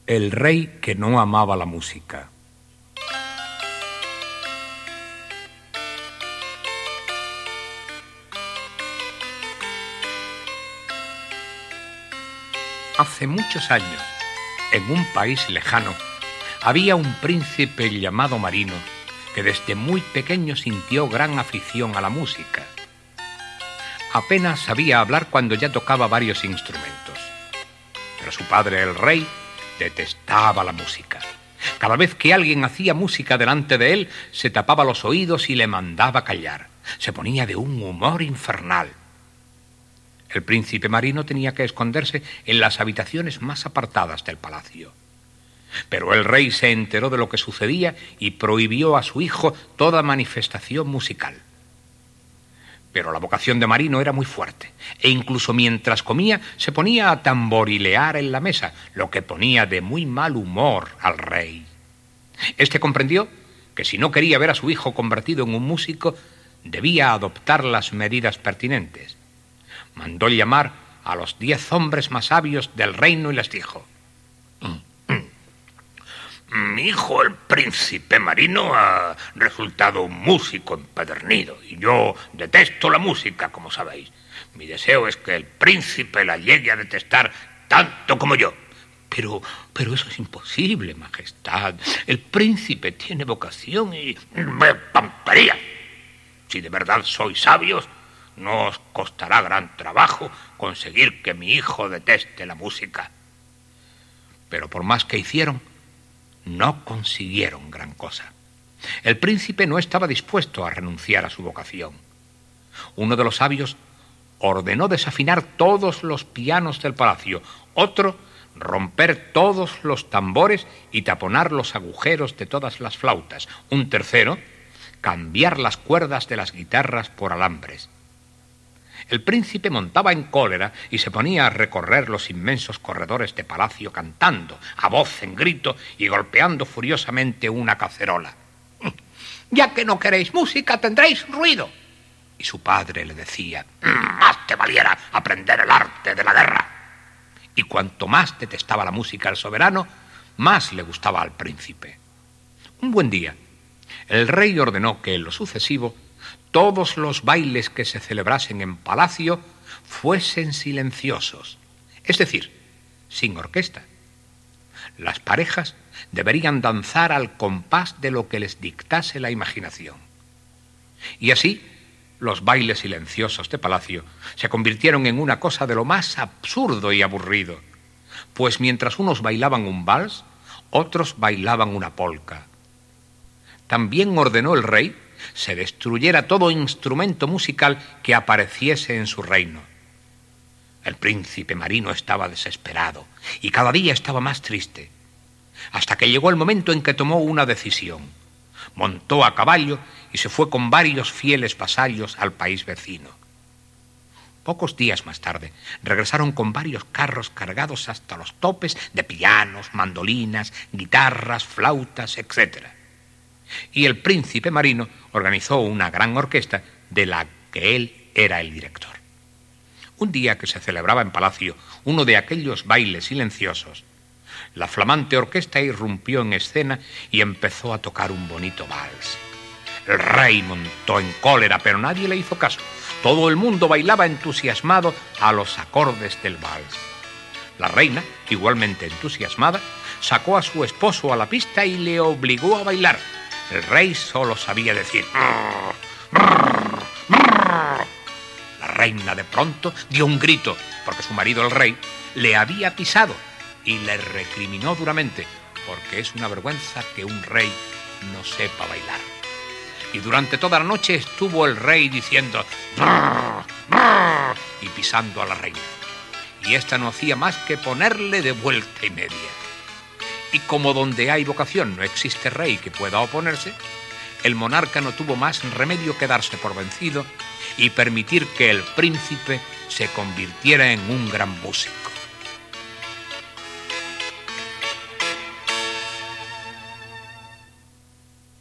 El rey que no amaba la música. Hace muchos años, en un país lejano, había un príncipe llamado Marino que desde muy pequeño sintió gran afición a la música. Apenas sabía hablar cuando ya tocaba varios instrumentos. Pero su padre, el rey, detestaba la música. Cada vez que alguien hacía música delante de él, se tapaba los oídos y le mandaba callar. Se ponía de un humor infernal. El príncipe Marino tenía que esconderse en las habitaciones más apartadas del palacio. Pero el rey se enteró de lo que sucedía y prohibió a su hijo toda manifestación musical. Pero la vocación de Marino era muy fuerte, e incluso mientras comía se ponía a tamborilear en la mesa, lo que ponía de muy mal humor al rey. Este comprendió que si no quería ver a su hijo convertido en un músico, debía adoptar las medidas pertinentes. Mandó llamar a los 10 hombres más sabios del reino y les dijo: mi hijo, el príncipe Marino, ha resultado un músico empedernido y yo detesto la música, como sabéis. Mi deseo es que el príncipe la llegue a detestar tanto como yo. Pero eso es imposible, majestad. El príncipe tiene vocación y... ¡Tontería! Si de verdad sois sabios, no os costará gran trabajo conseguir que mi hijo deteste la música. Pero por más que hicieron, no consiguieron gran cosa. El príncipe no estaba dispuesto a renunciar a su vocación. Uno de los sabios ordenó desafinar todos los pianos del palacio, otro romper todos los tambores y taponar los agujeros de todas las flautas, un tercero cambiar las cuerdas de las guitarras por alambres. El príncipe montaba en cólera y se ponía a recorrer los inmensos corredores de palacio cantando, a voz en grito y golpeando furiosamente una cacerola. «Ya que no queréis música, tendréis ruido». Y su padre le decía: «Más te valiera aprender el arte de la guerra». Y cuanto más detestaba la música el soberano, más le gustaba al príncipe. Un buen día, el rey ordenó que en lo sucesivo todos los bailes que se celebrasen en palacio fuesen silenciosos, es decir, sin orquesta. Las parejas deberían danzar al compás de lo que les dictase la imaginación. Y así, los bailes silenciosos de palacio se convirtieron en una cosa de lo más absurdo y aburrido, pues mientras unos bailaban un vals, otros bailaban una polca. También ordenó el rey se destruyera todo instrumento musical que apareciese en su reino. El príncipe Marino estaba desesperado y cada día estaba más triste, hasta que llegó el momento en que tomó una decisión. Montó a caballo y se fue con varios fieles vasallos al país vecino. Pocos días más tarde regresaron con varios carros cargados hasta los topes de pianos, mandolinas, guitarras, flautas, etc. Y el príncipe Marino organizó una gran orquesta de la que él era el director. Un día que se celebraba en palacio uno de aquellos bailes silenciosos, la flamante orquesta irrumpió en escena y empezó a tocar un bonito vals. El rey montó en cólera, pero nadie le hizo caso. Todo el mundo bailaba entusiasmado a los acordes del vals. La reina, igualmente entusiasmada, sacó a su esposo a la pista y le obligó a bailar. El rey solo sabía decir: La reina de pronto dio un grito, porque su marido, el rey, le había pisado y le recriminó duramente, porque es una vergüenza que un rey no sepa bailar. Y durante toda la noche estuvo el rey diciendo y pisando a la reina. Y ésta no hacía más que ponerle de vuelta y media. Y como donde hay vocación no existe rey que pueda oponerse, el monarca no tuvo más remedio que darse por vencido y permitir que el príncipe se convirtiera en un gran músico.